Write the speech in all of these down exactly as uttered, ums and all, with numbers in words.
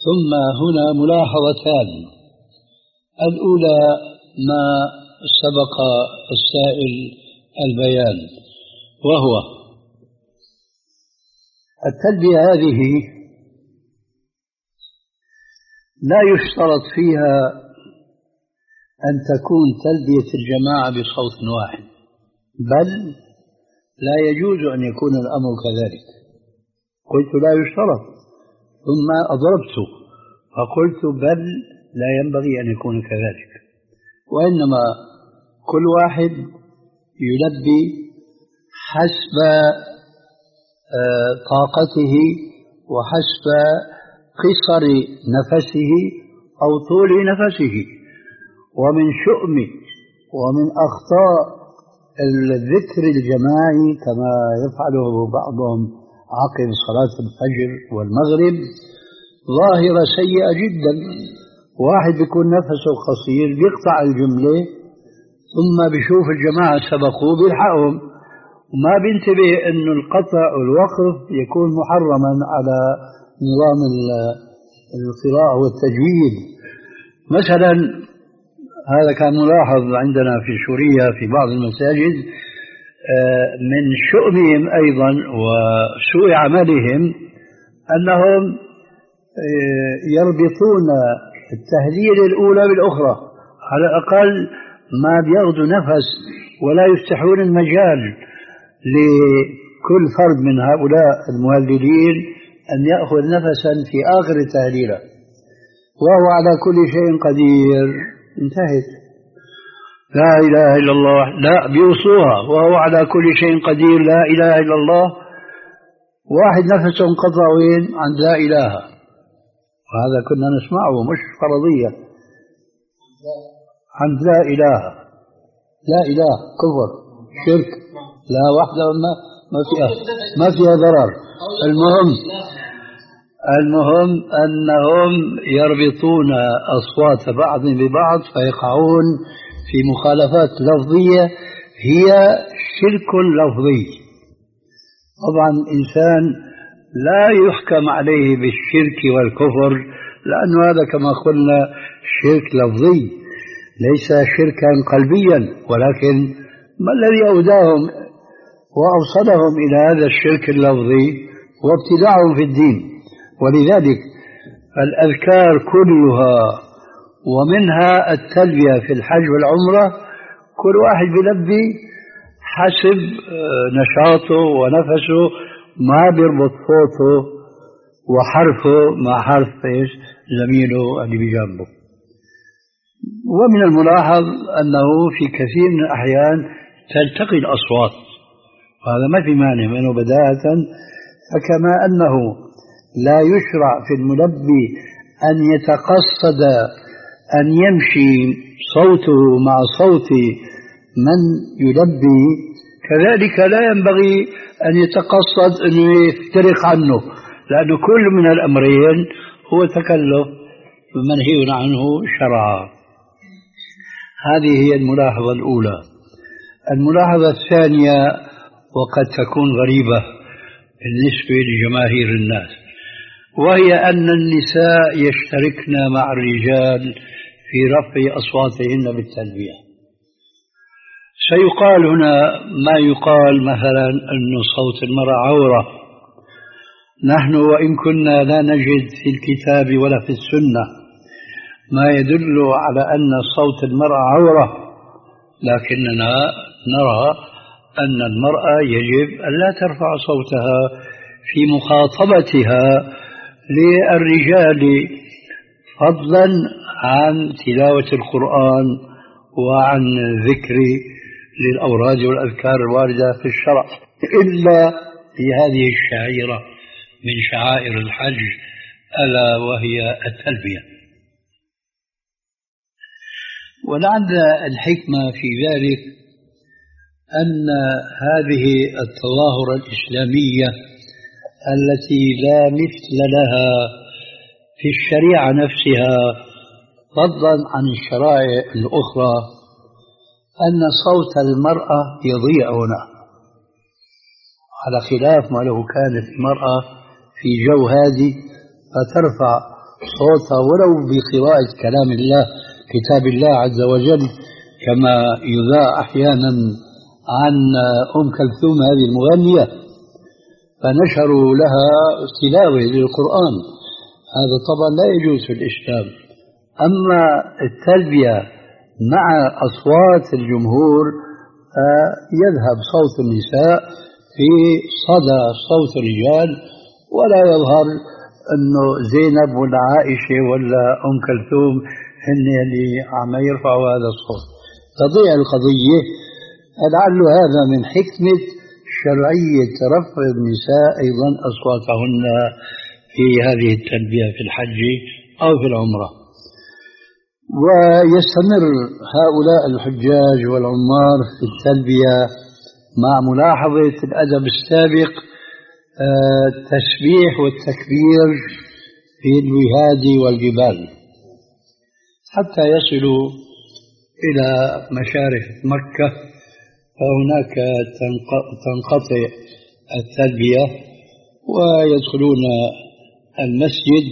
ثم هنا ملاحظتان. الأولى ما سبق السائل البيان، وهو التلبية هذه لا يشترط فيها أن تكون تلبية الجماعة بصوت واحد، بل لا يجوز أن يكون الأمر كذلك. قلت لا يشترط، ثم أضربت فقلت بل لا ينبغي أن يكون كذلك، وإنما كل واحد يلبي حسب طاقته وحسب قصر نفسه أو طول نفسه. ومن شؤم ومن أخطاء الذكر الجماعي كما يفعله بعضهم عقب صلاة الفجر والمغرب ظاهرة سيئة جدا. واحد بيكون نفسه قصير بيقطع الجملة ثم بيشوف الجماعة سبقوه بيلحقهم، وما بينتبه أن القطع والوقف يكون محرما على نظام القراءة والتجويد. مثلا هذا كان ملاحظ عندنا في سوريا في بعض المساجد، من شؤمهم أيضا وسوء عملهم أنهم يربطون التهليل الأولى بالأخرى، على الأقل ما بياخذوا نفس ولا يفتحون المجال لكل فرد من هؤلاء المهللين أن يأخذ نفسا في آخر التهليلة. وهو على كل شيء قدير، انتهت. لا إله إلا الله، لا بيوصوها وهو على كل شيء قدير، لا إله إلا الله. واحد نفسه انقطع وين؟ عند لا إله. وهذا كنا نسمعه مش فرضية، عند لا إله. لا إله كفر شرك، لا واحدة ما ما فيها ما فيها ضرر. المهم المهم أنهم يربطون أصوات بعض ببعض فيقعون في مخالفات لفظية هي شرك لفظي. طبعا الإنسان لا يحكم عليه بالشرك والكفر، لأنه هذا كما قلنا شرك لفظي ليس شركا قلبيا، ولكن ما الذي أوداهم وأوصلهم إلى هذا الشرك اللفظي وابتداعهم في الدين. ولذلك الأذكار كلها ومنها التلبية في الحج والعمرة كل واحد بيلبي حسب نشاطه ونفسه، ما بيربط صوته وحرفه مع حرف زميله اللي بجنبه. ومن الملاحظ أنه في كثير من الأحيان تلتقي الأصوات، وهذا ما في مانع منه بداية. فكما أنه لا يشرع في الملبي أن يتقصد أن يمشي صوته مع صوت من يلبي، كذلك لا ينبغي أن يتقصد أن يفترق عنه، لأن كل من الأمرين هو تكلف منهي عنه شرعا. هذه هي الملاحظة الأولى. الملاحظة الثانية وقد تكون غريبة بالنسبة لجماهير الناس، وهي أن النساء يشتركن مع الرجال في رفع أصواتهن بالتلبية. سيقال هنا ما يقال مثلا أن صوت المرأة عورة. نحن وإن كنا لا نجد في الكتاب ولا في السنة ما يدل على أن صوت المرأة عورة، لكننا نرى أن المرأة يجب أن لا ترفع صوتها في مخاطبتها للرجال، فضلا عن تلاوة القرآن وعن ذكر للأوراد والأذكار الواردة في الشرع، إلا في هذه الشعيرة من شعائر الحج ألا وهي التلبية. ولعل الحكمة في ذلك أن هذه التظاهرة الإسلامية التي لا مثل لها في الشريعة نفسها فضلا عن الشرائع الأخرى، أن صوت المرأة يضيع هنا، على خلاف ما لو كانت المرأة في جو هادي فترفع صوتها ولو بقراءة كلام الله كتاب الله عز وجل، كما يذاع أحيانا عن أم كلثوم هذه المغنية فنشروا لها تلاوة للقرآن، هذا طبعا لا يجوز في الإسلام. أما التلبية مع أصوات الجمهور يذهب صوت النساء في صدى صوت الرجال، ولا يظهر أنه زينب ولا عائشة ولا أم كلثوم هن اللي عم يرفعوا هذا الصوت، تضيع القضية. لعل هذا من حكمة شرعية رفع النساء أيضا أصواتهن في هذه التلبية في الحج أو في العمرة. ويستمر هؤلاء الحجاج والعمار في التلبية مع ملاحظة الأدب السابق، التسبيح والتكبير في الوهاد والجبال، حتى يصلوا إلى مشارف مكة، فهناك تنقطع التلبية ويدخلون المسجد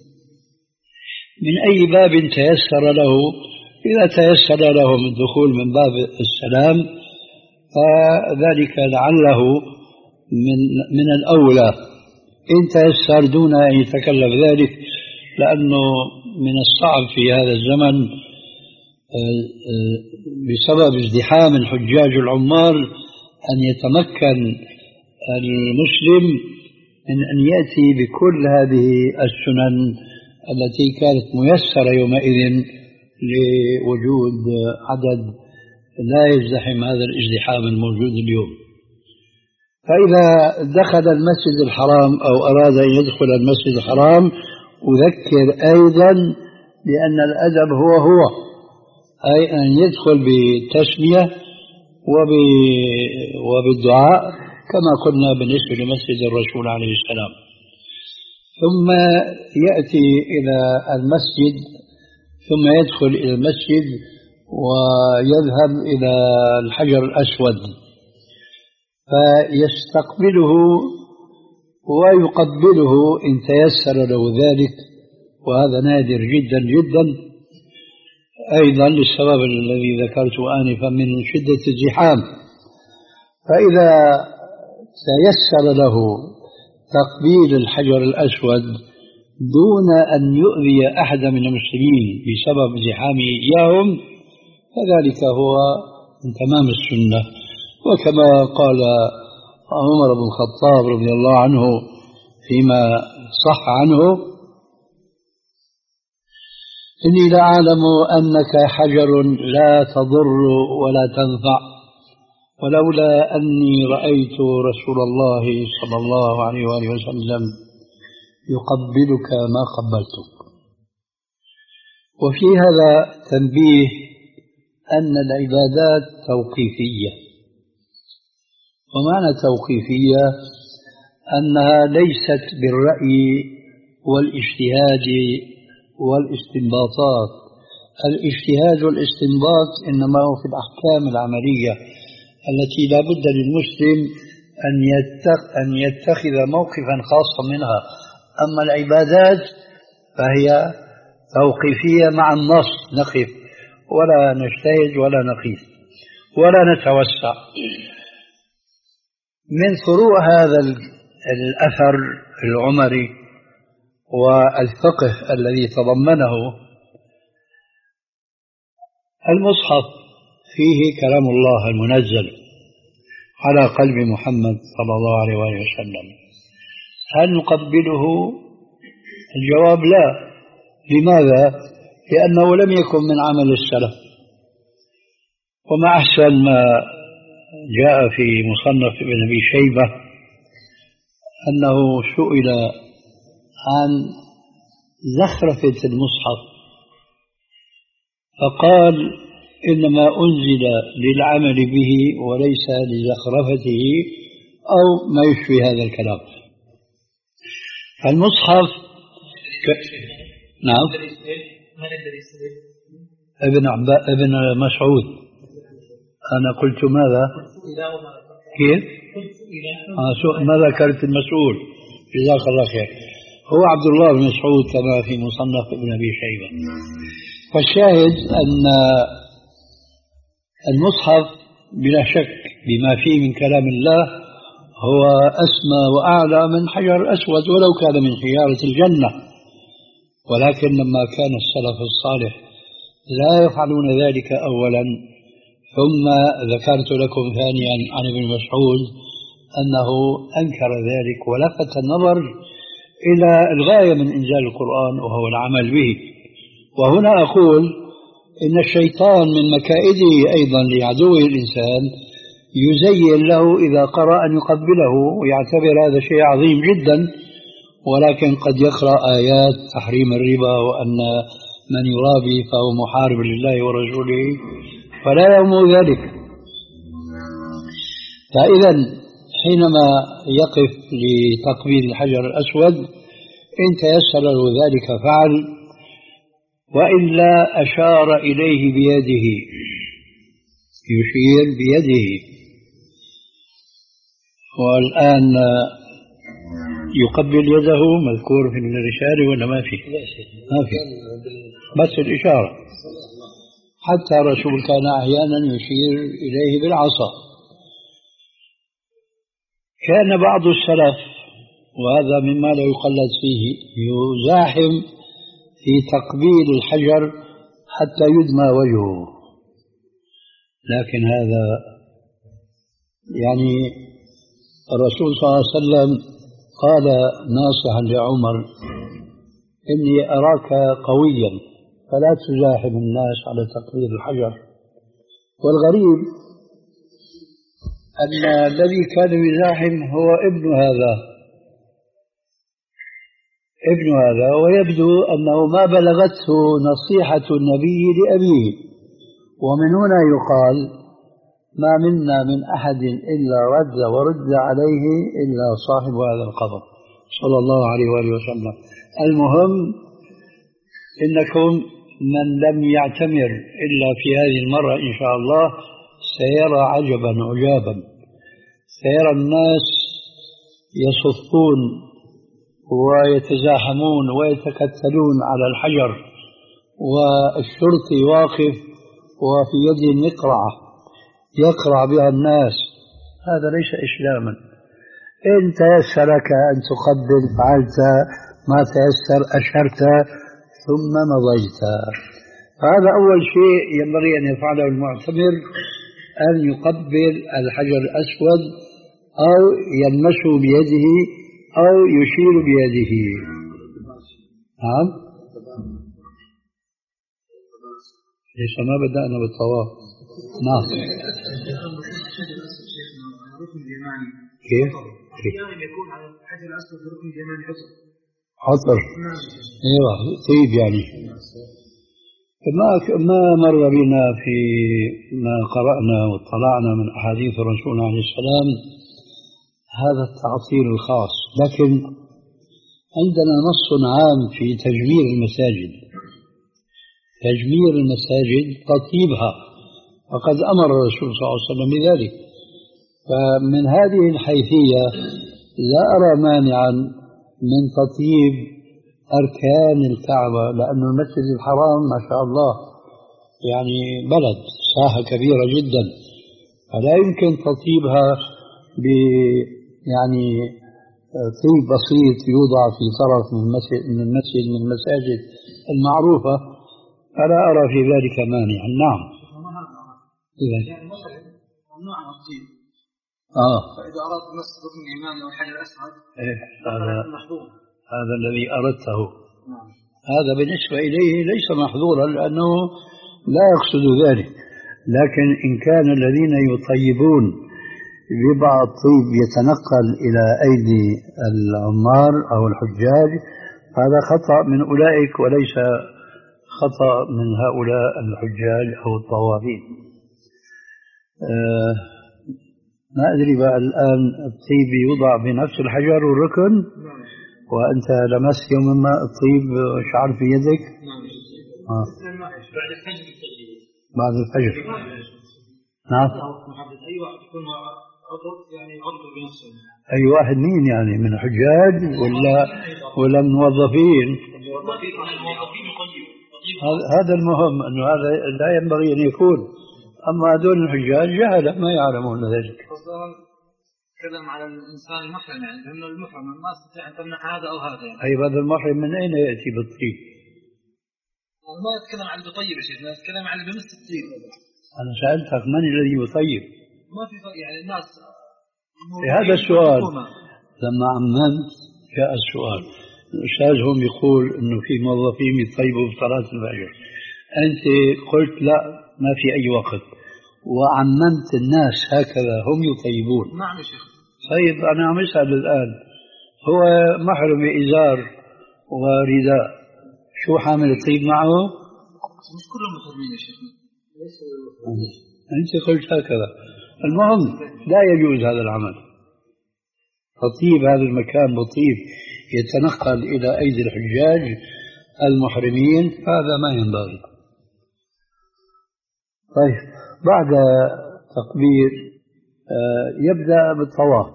من أي باب تيسر له. إذا تيسر لهم الدخول من باب السلام فذلك لعله من من الأولى، إن تيسر دون أن يتكلف ذلك، لأنه من الصعب في هذا الزمن بسبب ازدحام الحجاج العمار أن يتمكن المسلم من أن يأتي بكل هذه السنن التي كانت ميسرة يومئذ لوجود عدد لا يزدحم هذا الازدحام الموجود اليوم. فإذا دخل المسجد الحرام أو أراد أن يدخل المسجد الحرام، أذكر أيضا بأن الأدب هو هو أي أن يدخل بتسمية وبالدعاء كما قلنا بالنسبة لمسجد الرسول عليه السلام، ثم يأتي إلى المسجد، ثم يدخل إلى المسجد ويذهب إلى الحجر الأسود فيستقبله ويقبله إن تيسر له ذلك، وهذا نادر جدا جدا أيضا للسبب الذي ذكرته آنفا من شدة الزحام. فإذا تيسر له تقبيل الحجر الأسود دون أن يؤذي أحد من المسلمين بسبب زحامه إياهم فذلك هو من تمام السنة. وكما قال عمر بن الخطاب رضي الله عنه فيما صح عنه: إني لأعلم أنك حجر لا تضر ولا تنفع، ولولا أني رأيت رسول الله صلى الله عليه وآله وسلم يقبلك ما قبلتك. وفي هذا تنبيه أن العبادات توقيفية، ومعنى توقيفية أنها ليست بالرأي والاجتهاد والاستنباطات. الاجتهاد والاستنباط إنما هو في الأحكام العملية التي لا بد للمسلم أن يتخذ موقفا خاصا منها. أما العبادات فهي توقيفية مع النص، نقف ولا نجتهد ولا نقيس ولا نتوسع. من فروع هذا الأثر العمري والفقه الذي تضمنه المصحف فيه كلام الله المنزل على قلب محمد صلى الله عليه وسلم. هل نقبله؟ الجواب لا. لماذا؟ لأنه لم يكن من عمل السلف. وما أحسن ما جاء في مصنف ابن أبي شيبة أنه سئل عن زخرفة المصحف فقال: إنما أنزل للعمل به وليس لزخرفته أو ما يشبه هذا الكلام. المصحف ك... نعم ابن عبا... ابن مسعود. أنا قلت ماذا؟ كيف؟ آه سو... ما ذكرت المسؤول، جزاك الله خير. هو عبد الله بن مسعود كما في مصنف ابن أبي شيبة. فالشاهد أن المصحف بلا شك بما فيه من كلام الله هو أسمى وأعلى من حجر أسود ولو كان من حجارة الجنة، ولكن لما كان السلف الصالح لا يفعلون ذلك أولا، ثم ذكرت لكم ثانيا عن ابن مسعود أنه أنكر ذلك ولفت النظر إلى الغاية من إنزال القرآن وهو العمل به. وهنا أقول إن الشيطان من مكائده أيضا لعدوه الإنسان يزين له إذا قرأ أن يقبله ويعتبر هذا شيء عظيم جدا، ولكن قد يقرأ آيات تحريم الربا وأن من يرابي فهو محارب لله ورسوله فلا يهم ذلك. فإذا حينما يقف لتقبيل الحجر الأسود إن تيسر له ذلك فعل، وإلا أشار إليه بيده، يشير بيده. والآن يقبل يده مذكور في الرسالة ولا ما في؟ ما في، بس الإشارة. حتى الرسول كان أحيانا يشير إليه بالعصا. كان بعض السلف، وهذا مما لا يقلد فيه، يزاحم في تقبيل الحجر حتى يدمى وجهه، لكن هذا يعني الرسول صلى الله عليه وسلم قال ناصحا لعمر: إني أراك قويا فلا تزاحم الناس على تقبيل الحجر. والغريب أن الذي كان يزاحم هو ابن هذا ابن هذا ويبدو أنه ما بلغته نصيحة النبي لأبيه. ومن هنا يقال: ما منا من أحد إلا رد ورد عليه إلا صاحب هذا القبر صلى الله عليه وآله وسلم. المهم إنكم من لم يعتمر إلا في هذه المرة إن شاء الله سيرى عجبا عجابا، سيرى الناس يصفون ويتزاحمون ويتكتلون على الحجر، والشرطي واقف وفي يده مقرعة يقرع بها الناس. هذا ليس إسلاما. إن تيسرك أن تقبل فعلت، ما تيسر أشرت ثم مضيت. فهذا أول شيء ينبغي أن يفعله المعتمر، أن يقبل الحجر الأسود أو يلمسه بيده أو يشير بيده. نعم، ليس ما بدأنا بالطواف. نعم. كيف؟ أحيانا يكون على الحجر الأسود ركن اليماني عطر. عطر. ايوه، طيب يعني. ما ما مر بنا في ما قرأنا واطلعنا من أحاديث الرسول عليه السلام هذا التعطيل الخاص، لكن عندنا نص عام في تجمير المساجد، تجمير المساجد تطيبها، وقد أمر الرسول صلى الله عليه وسلم بذلك. فمن هذه الحيثية لا أرى مانعا من تطيب أركان الكعبة، لأن المسجد الحرام ما شاء الله يعني بلد ساحة كبيرة جدا، فلا يمكن تطيبها ب يعني طيب بسيط يوضع في طرف من المسجد من المسجد من المساجد المعروفة، فلا أرى في ذلك مانعا. نعم. إذا ممنوع الطيب. آه. فإذا أردت مس ركن اليماني أو الحجر الأسود إيه هذا محظور. هذا الذي أردته. نعم. هذا بالنسبة إليه ليس محظورا لأنه لا يقصد ذلك، لكن إن كان الذين يطيبون ببعض الطيب يتنقل إلى أيدي العمار أو الحجاج هذا خطأ من أولئك وليس خطأ من هؤلاء الحجاج أو الطوافين. آه ما أدري بقى الآن الطيب يوضع بنفس الحجر والركن وأنت لمست يوم ما الطيب شعر في يدك؟ آه. بعد الفجر. بعد الفجر. نعم. أي واحد يكون عضو يعني عضو بنفسه. أي واحد مين يعني من حجاج ولا ولا من موظفين؟ هذا المهم أنه هذا لا ينبغي أن يكون. أما هذول الحجاج جهلة ما يعلمون ذلك. تكلم على الإنسان المحرم يعني لأنه المحرم ما استطيع أن تمنع هذا أو هذا يعني. أي هذا المحرم من أين يأتي بالطيب؟ أنا ما أتكلم عن المطيب يا شيخ، أنا أتكلم عن بمس الطيب. أنا سألتك من الذي يطيب؟ ما في يعني الناس. هذا السؤال لما عممت جاء السؤال. الأستاذ هم يقول إنه في موظفين يطيبوا بصلاة الفجر، أنت قلت لا ما في أي وقت، وعممت الناس هكذا هم يطيبون. نعم يا شيخ. طيب أنا عم أسأل الآن، هو محرم إزار ورداء، شو حامل الطيب معه؟ مش كلهم محرمين يا شيخ. أنت قلت هكذا. المهم لا يجوز هذا العمل. تطيب هذا المكان بطيب يتنقل إلى أيدي الحجاج المحرمين، هذا ما ينبغي. طيب بعد تقبيل يبدأ بالطواف.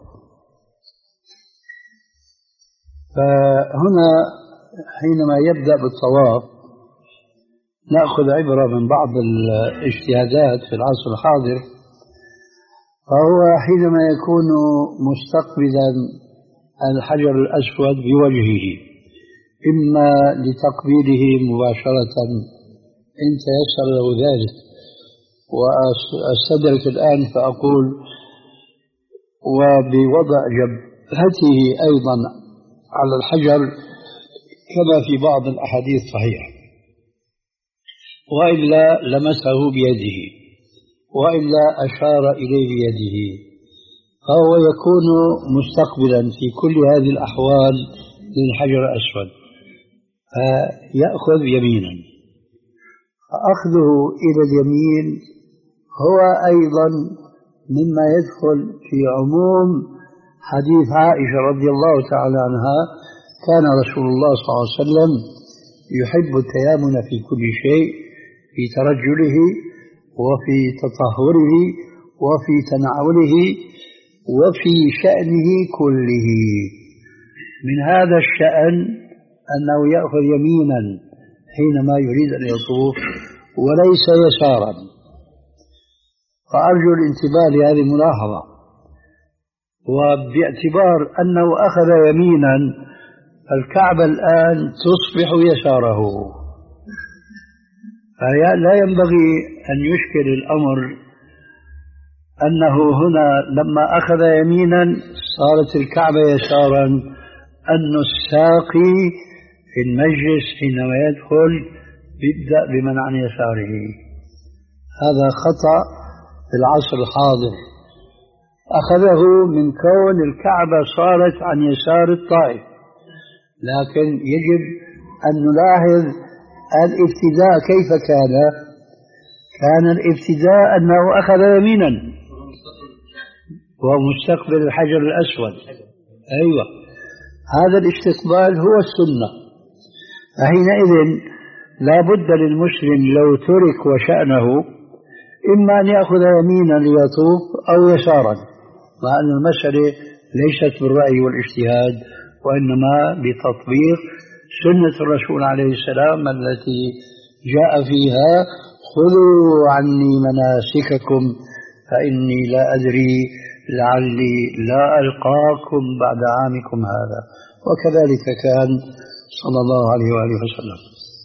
فهنا حينما يبدأ بالطواف نأخذ عبرة من بعض الاجتهادات في العصر الحاضر. فهو حينما يكون مستقبلا الحجر الأسود بوجهه إما لتقبيله مباشرة إن تيسر له ذلك، وأستدرك الآن فأقول وبوضع جبهته أيضا على الحجر كما في بعض الأحاديث صحيحة، وإلا لمسه بيده، وإلا أشار إليه بيده، فهو يكون مستقبلا في كل هذه الأحوال للحجر الأسود، فيأخذ يمينا. فأخذه إلى اليمين هو أيضا مما يدخل في عموم حديث عائشة رضي الله تعالى عنها: كان رسول الله صلى الله عليه وسلم يحب التيامن في كل شيء، في ترجله وفي تطهره وفي تنعله وفي شأنه كله. من هذا الشأن أنه يأخذ يمينا حينما يريد أن يطوف وليس يسارا. فأرجو الانتباه لهذه الملاحظة. وباعتبار أنه أخذ يمينا الكعبة الآن تصبح يساره، فلا ينبغي أن يشكل الأمر أنه هنا لما أخذ يمينا صارت الكعبة يسارا، أن الساقي في المجلس حينما يدخل يبدأ بمن عن يساره. هذا خطأ في العصر الحاضر، أخذه من كون الكعبة صارت عن يسار الطائف، لكن يجب أن نلاحظ الابتداء كيف كان. كان الابتداء أنه أخذ يمينا ومستقبل الحجر الأسود. أيوة، هذا الاستقبال هو السنة. فحينئذ لا بد للمسلم لو ترك وشأنه إما أن يأخذ يمينا ليطوف أو يسارا، مع أن المسألة ليست بالرأي والاجتهاد، وإنما بتطبيق سنة الرسول عليه السلام التي جاء فيها: خذوا عني مناسككم فإني لا أدري لعلي لا ألقاكم بعد عامكم هذا. وكذلك كان صلى الله عليه وآله وسلم.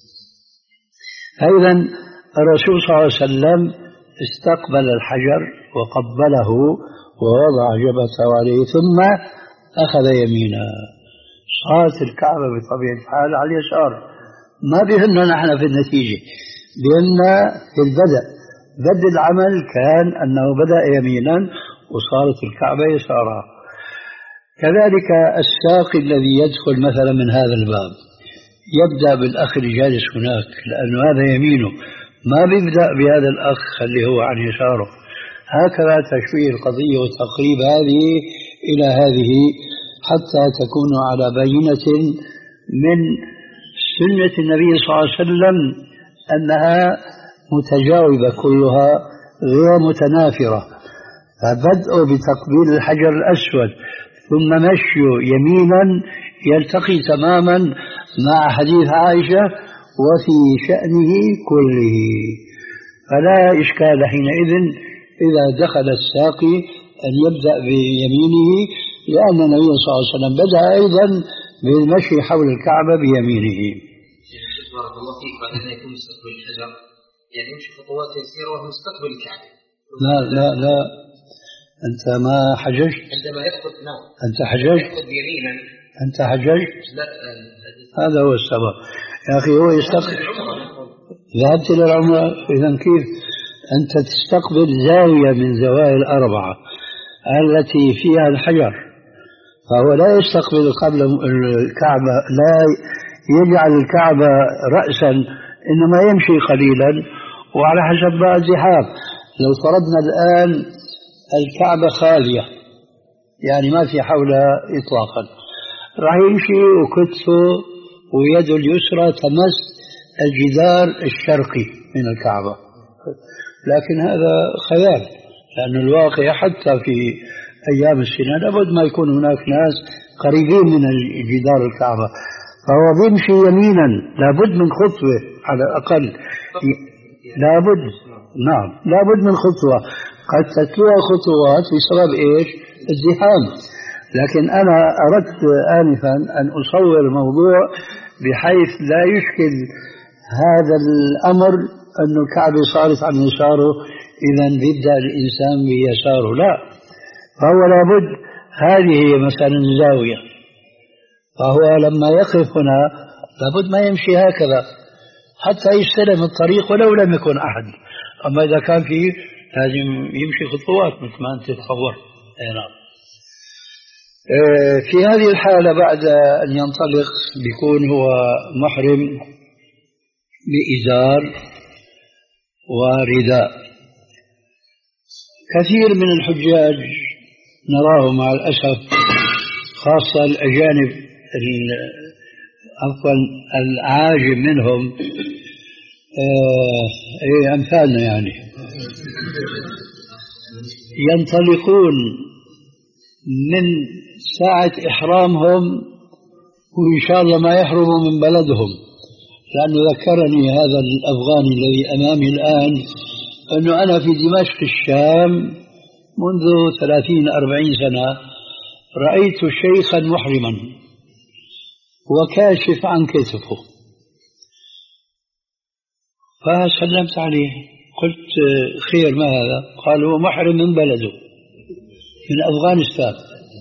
أيضا الرسول صلى الله عليه وسلم استقبل الحجر وقبله ووضع جبهته عليه ثم أخذ يمينا. صارت الكعبة بطبيعة الحال على اليسار. ما بهمنا نحن في النتيجة، بهمنا في البدء. بدء العمل كان أنه بدأ يمينا وصارت الكعبة يسارا. كذلك الساقي الذي يدخل مثلا من هذا الباب يبدأ بالأخ اللي جالس هناك، لأنه هذا يمينه، ما بيبدأ بهذا الأخ اللي هو عن يساره. هكذا تشويه القضية وتقريب هذه إلى هذه حتى تكونوا على بينة من سنة النبي صلى الله عليه وسلم أنها متجاوبة كلها غير متنافرة. فبدء بتقبيل الحجر الأسود ثم مشي يمينا يلتقي تماما مع حديث عائشة وفي شأنه كله. فلا إشكال حينئذ إذا دخل الساقي أن يبدأ بيمينه، لأن النبي صلى الله عليه وسلم بدأ أيضا بالمشي حول الكعبة بيمينه. بارك الله فيك. بعد أن يكون مستقبل الحجر يعني يمشي خطوات يسيرة وهو مستقبل الكعبة. لا لا لا، أنت ما حججت. عندما يأخذ نعم أنت حججت. يأخذ يمينا. أنت حججت. لا هذا هو السبب يا أخي. هو يستقبل. ذهبت إلى العمرة. إذا كيف أنت تستقبل زاوية من زوايا الأربعة التي فيها الحجر، فهو لا يستقبل قبل الكعبة، لا يجعل الكعبة رأسا، إنما يمشي قليلا وعلى حسب بقى الزحام. لو فرضنا الآن الكعبة خالية يعني ما في حولها إطلاقا، راح يمشي وكتفه ويده اليسرى تمس الجدار الشرقي من الكعبة، لكن هذا خيال، لأن الواقع حتى في أيام السنة لابد ما يكون هناك ناس قريبين من جدار الكعبة، فهو بيمشي يمينا لابد من خطوة على الأقل، لابد نعم لابد من خطوة، قد تتلوها خطوات بسبب إيش؟ الزحام. لكن أنا أردت آنفا أن أصور الموضوع بحيث لا يشكل هذا الأمر أن الكعبة صارت عن يساره إذا بدأ الإنسان بيساره، لا، فهو لابد هذه هي مثلا الزاوية، فهو لما يقف هنا لابد ما يمشي هكذا حتى يستلم الطريق ولو لم يكن أحد. أما إذا كان فيه لازم يمشي خطوات مثل ما أنت تصور. نعم. في هذه الحالة بعد أن ينطلق بيكون هو محرم بإزار ورداء. كثير من الحجاج نراهم مع الأسف، خاصة الأجانب عفوا الأعاجم منهم، آه أمثالنا يعني، ينطلقون من ساعة إحرامهم وإن شاء الله ما يحرموا من بلدهم. لأنه ذكرني هذا الأفغاني الذي أمامي الآن أنه أنا في دمشق الشام منذ ثلاثين أربعين سنة رأيت شيخا محرما وكاشف عن كتفه، فسلمت عليه قلت خير ما هذا؟ قال هو محرم من بلده من أفغانستان.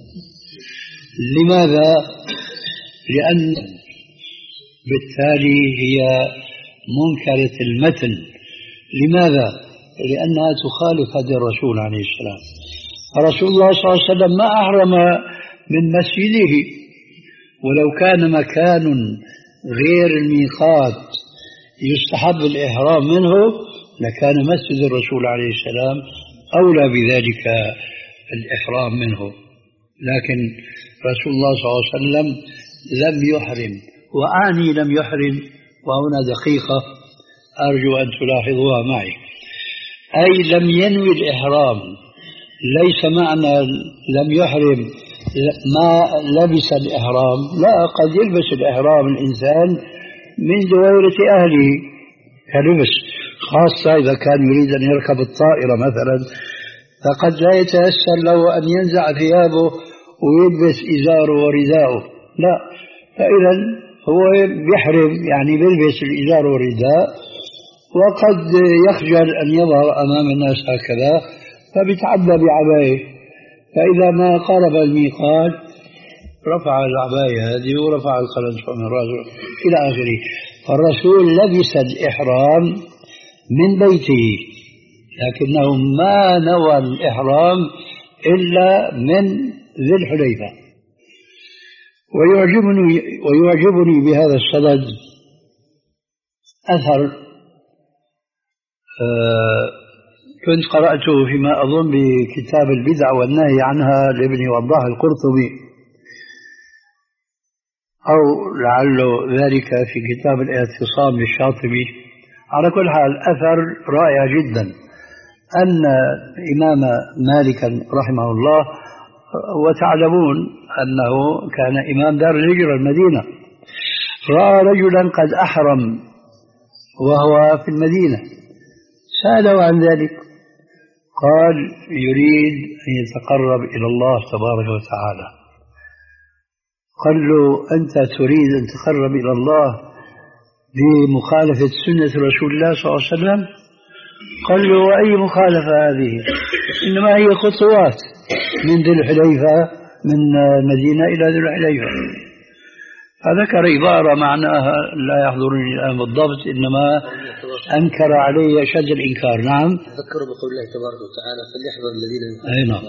لماذا؟ لأن بالتالي هي منكرة المتن. لماذا؟ لأنها تخالف هدي الرسول عليه السلام. رسول الله صلى الله عليه وسلم ما أحرم من مسجده، ولو كان مكان غير الميقات يستحب الإحرام منه لكان مسجد الرسول عليه السلام أولى بذلك الإحرام منه، لكن رسول الله صلى الله عليه وسلم لم يحرم. وأعني لم يحرم، وهنا دقيقة أرجو أن تلاحظوها معي، أي لم ينوي الإحرام. ليس معنى لم يحرم ما لبس الإحرام، لا، قد يلبس الإحرام الإنسان من دويرة أهله كلبس، خاصة إذا كان يريد أن يركب الطائرة مثلا، فقد لا يتيسر له أن ينزع ثيابه ويلبس إزاره ورداءه، لا، فإذا هو يحرم يعني يلبس الإزار والرداء، وقد يخجل أن يظهر أمام الناس هكذا فبيتعبى بعباية، فإذا ما قرب الميقات رفع العباية هذه ورفع القلنسوة من رأسه إلى آخره. فالرسول لبس الإحرام من بيته لكنه ما نوى الإحرام إلا من ذي الحليفة. ويعجبني, ويعجبني بهذا الصدد أثر آه كنت قرأته فيما أظن بكتاب البدع والنهي عنها لابن وضاح القرطبي، أو لعله ذلك في كتاب الاعتصام للشاطبي. على كل حال أثر رائع جدا، أن الإمام مالكا رحمه الله وتعلمون أنه كان إمام دار الهجرة المدينة، رأى رجلا قد أحرم وهو في المدينة، سأله عن ذلك، قال يريد أن يتقرب إلى الله تبارك وتعالى. قال له أنت تريد أن تقرب إلى الله بمخالفة سنة رسول الله صلى الله عليه وسلم؟ قال له وأي مخالفة هذه؟ إنما هي خطوات من ذي الحليفة، من المدينة إلى ذي الحليفة. فذكر عبارة معناها لا يحضرني الآن بالضبط، إنما أنكر عليه أشد الإنكار. نعم، ذكر بقول الله تبارك وتعالى فليحذر الذين أي نعم.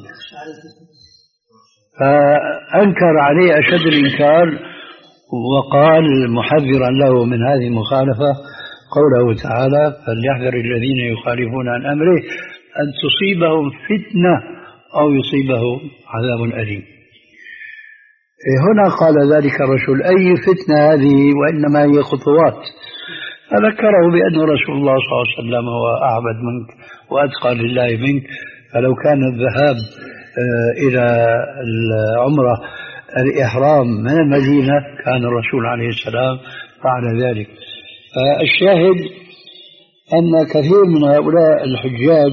فأنكر عليه أشد الإنكار، وقال محذرا له من هذه المخالفة قوله تعالى فليحذر الذين يخالفون عن أمره أن تصيبهم فتنة أو يصيبهم عذاب أليم. هنا قال ذلك الرسول أي فتنة هذه وإنما هي خطوات، فذكره بأن رسول الله صلى الله عليه وسلم هو أعبد منك وأتقى لله منك، فلو كان الذهاب إلى العمرة الإحرام من المدينة كان الرسول عليه السلام فعل ذلك. فالشاهد أن كثير من هؤلاء الحجاج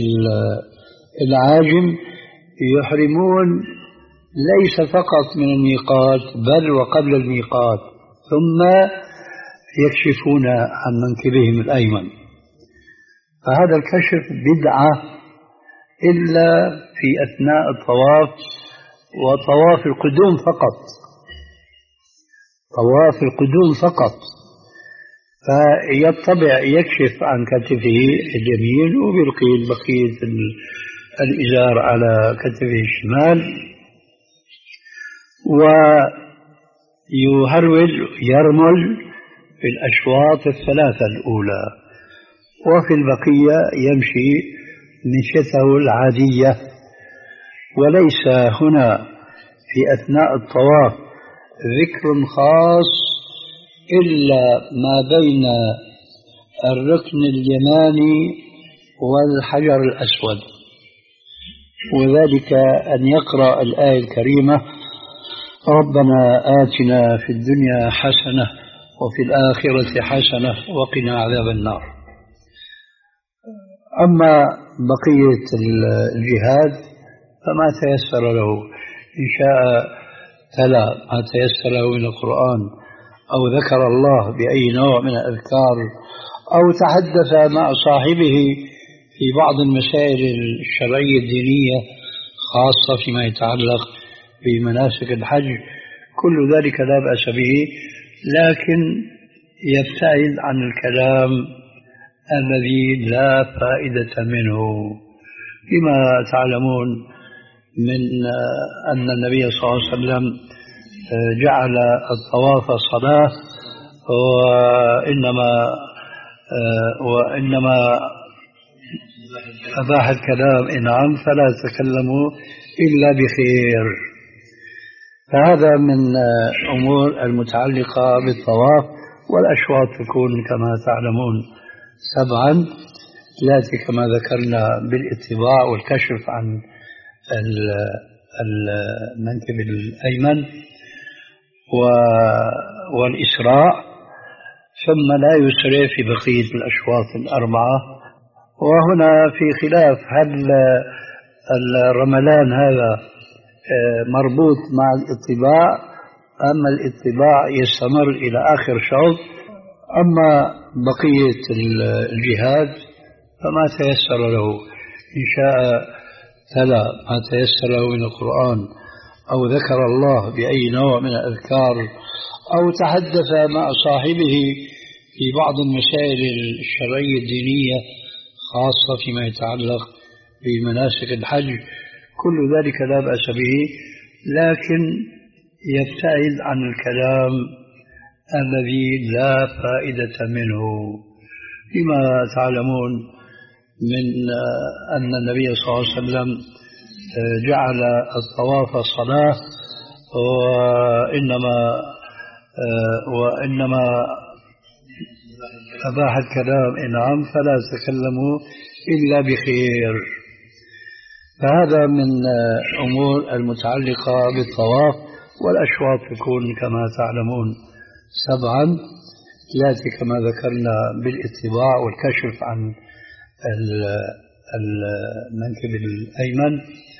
العاجم يحرمون ليس فقط من الميقات بل وقبل الميقات، ثم يكشفون عن منكبهم الأيمن. فهذا الكشف بدعة إلا في أثناء الطواف وطواف القدوم فقط، طواف القدوم فقط، فيطبع يكشف عن كتفه اليمين ويلقي بقية الإزار على كتفه الشمال، ويهرول يرمل في الأشواط الثلاثة الأولى، وفي البقية يمشي مشيته العادية. وليس هنا في أثناء الطواف ذكر خاص إلا ما بين الركن اليماني والحجر الأسود، وذلك أن يقرأ الآية الكريمة ربنا آتنا في الدنيا حسنة وفي الآخرة حسنة وقنا عذاب النار. أما بقية الجهاد فما تيسر له، إن شاء تلا ما تيسر له من القرآن أو ذكر الله بأي نوع من الأذكار أو تحدث مع صاحبه في بعض المسائل الشرعية الدينية خاصة فيما يتعلق بمناسك الحج، كل ذلك لا بأس به، لكن يبتعد عن الكلام الذي لا فائدة منه. كما تعلمون من أن النبي صلى الله عليه وسلم جعل الطواف صلاة، وإنما وإنما أباح الكلام إنعم فلا تكلموا إلا بخير. فهذا من أمور المتعلقة بالطواف، والأشواط تكون كما تعلمون سبعا، التي كما ذكرنا بالاتباع والكشف عن المنكب الأيمن والإسراع، ثم لا يسرع في بقية الأشواط الأربعة. وهنا في خلاف هل الرملان هذا مربوط مع الاتباع أما الاتباع يستمر إلى آخر شوط. أما بقية الجهاد فما تيسر له، إن شاء تلا ما تيسر له من القرآن أو ذكر الله بأي نوع من الأذكار أو تحدث مع صاحبه في بعض المسائل الشرعية الدينية خاصة فيما يتعلق بمناسك الحج، كل ذلك لا بأس به، لكن يبتعد عن الكلام الذي لا فائدة منه. كما تعلمون من أن النبي صلى الله عليه وسلم جعل الطواف صلاة، وإنما وإنما أباح الكلام إنعم فلا تكلموا إلا بخير. فهذا من أمور المتعلقة بالطواف. والأشواط تكون كما تعلمون سبعا، يأتي كما ذكرنا بالاتباع والكشف عن المنكب الأيمن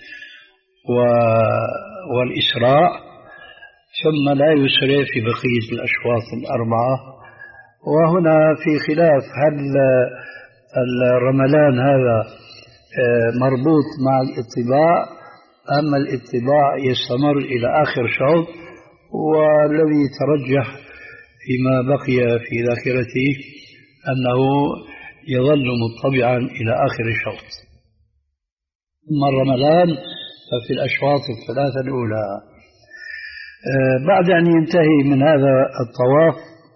والإسراع، ثم لا يسرع في بقية الأشواط الأربعة. وهنا في خلاف، هل الرملان هذا مربوط مع الاتباع أما الاتباع يستمر إلى آخر شوط؟ والذي ترجح فيما بقي في ذاكرتي أنه يظل مطبعا إلى آخر الشوط. أما الرملان ففي الأشواط الثلاثة الأولى. بعد أن ينتهي من هذا الطواف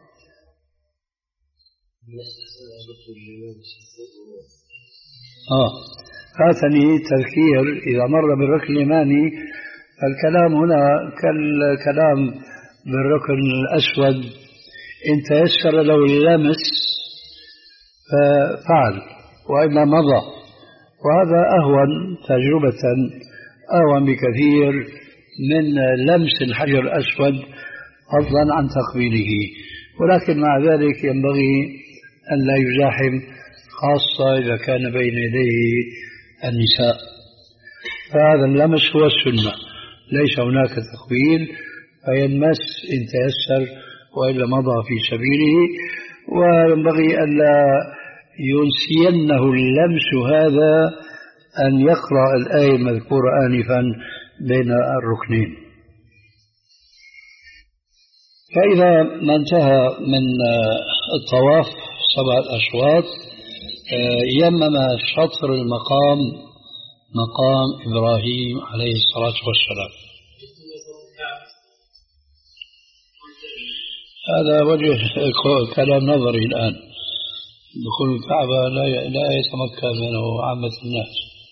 آه فاتني تذكير إذا مر بالركن اليماني، الكلام هنا كالكلام بالركن الأسود، إن تيسر له اللمس ففعل وإلا مضى، وهذا أهون تجربة، أهون بكثير من لمس الحجر الأسود فضلا عن تقبيله. ولكن مع ذلك ينبغي أن لا يزاحم، خاصة إذا كان بين يديه النساء، فهذا اللمس هو السنة، ليس هناك تقبيل، فينمس إن تيسر وإلا مضى في سبيله. وينبغي ألا ينسينه اللمس هذا أن يقرأ الآية المذكورة آنفا بين الركنين. فإذا ما انتهى من الطواف سبعة أشواط يمم شطر المقام، مقام إبراهيم عليه الصلاة والسلام. هذا وجه كلام نظري الآن، دخول الكعبة لا لا يتمكن منه عامة الناس.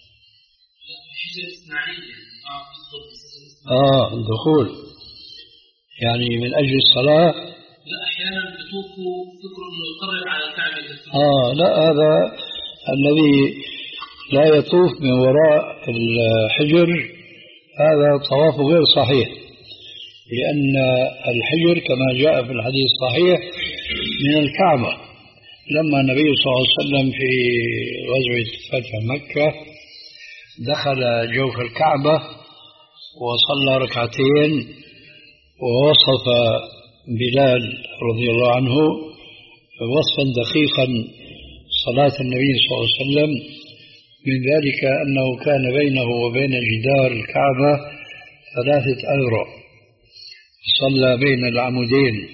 آه الدخول يعني من أجل الصلاة. لا أحيانا بتوفوا فكروا إنه يقرب على الكعبة. آه لا، هذا الذي لا يطوف من وراء الحجر هذا طواف غير صحيح، لأن الحجر كما جاء في الحديث الصحيح من الكعبة. لما النبي صلى الله عليه وسلم في غزوة فتح مكة دخل جوف الكعبة وصلى ركعتين، ووصف بلال رضي الله عنه وصفا دقيقا صلاة النبي صلى الله عليه وسلم، من ذلك أنه كان بينه وبين جدار الكعبة ثلاثة أذرع، صلى بين العمودين.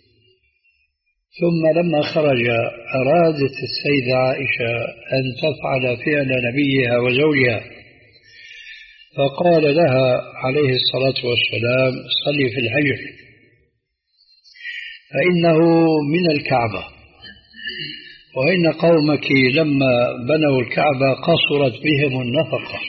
ثم لما خرج أرادت السيدة عائشة أن تفعل فعل نبيها وزوجها، فقال لها عليه الصلاة والسلام صلي في الحجر فإنه من الكعبة، وإن قومك لما بنوا الكعبة قصرت بهم النفقة،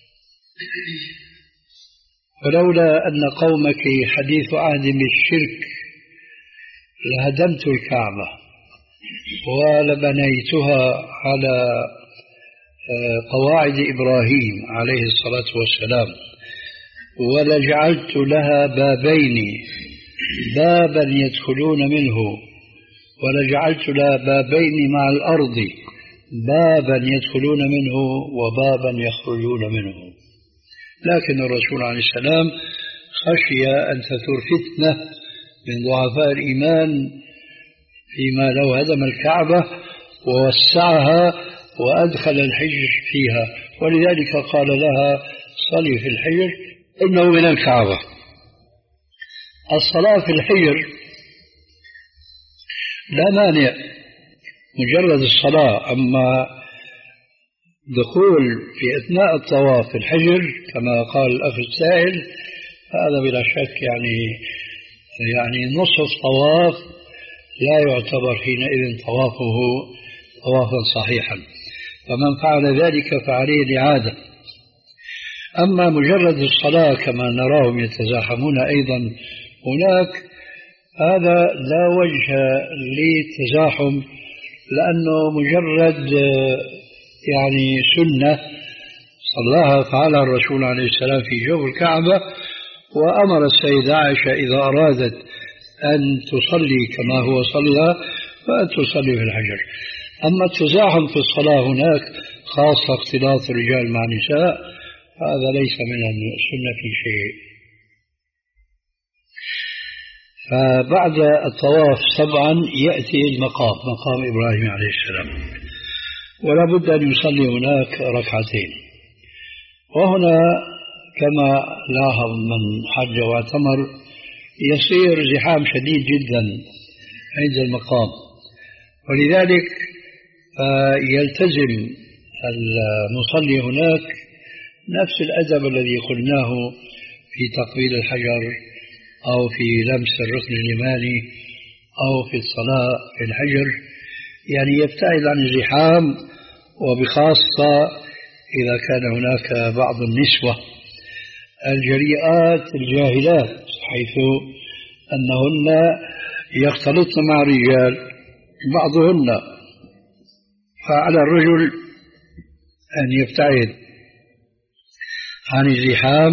ولولا أن قومك حديث عهد بالشرك لهدمت الكعبة ولبنيتها على قواعد إبراهيم عليه الصلاة والسلام، ولجعلت لها بابين، بابا يدخلون منه، ولجعلت لها بابين مع الأرض، بابا يدخلون منه وبابا يخرجون منه. لكن الرسول عليه السلام خشي أن تثور فتنة من ضعفاء الإيمان فيما لو هدم الكعبة ووسعها وأدخل الحجر فيها، ولذلك قال لها صلي في الحجر إنه من الكعبة. الصلاة في الحجر لا مانع، مجرد الصلاة. أما دخول في أثناء الطواف في الحجر كما قال الأخ السائل هذا بلا شك يعني يعني نصف طواف لا يعتبر حينئذ طوافه طوافا صحيحا، فمن فعل ذلك فعليه الإعادة. أما مجرد الصلاة كما نراهم يتزاحمون أيضا هناك، هذا لا وجه للتزاحم، لأنه مجرد يعني سنة صلاها فعلها الرسول عليه السلام في جوف الكعبة، وأمر السيدة عائشة إذا أرادت أن تصلي كما هو صلى فأن تصلي في الحجر. أما التزاحم في الصلاة هناك خاصة اختلاط الرجال مع النساء هذا ليس من السنة في شيء. فبعد الطواف طبعا يأتي المقام، مقام إبراهيم عليه السلام، ولا بد أن يصلي هناك ركعتين. وهنا كما لاحظ من حج واعتمر يصير زحام شديد جدا عند المقام، ولذلك يلتزم المصلي هناك نفس الأدب الذي قلناه في تقبيل الحجر أو في لمس الركن اليماني أو في الصلاة في الحجر، يعني يبتعد عن الزحام، وبخاصة إذا كان هناك بعض النسوة الجريئات الجاهلات حيث أنهن يختلطن مع الرجال بعضهن، فعلى الرجل أن يبتعد عن الزحام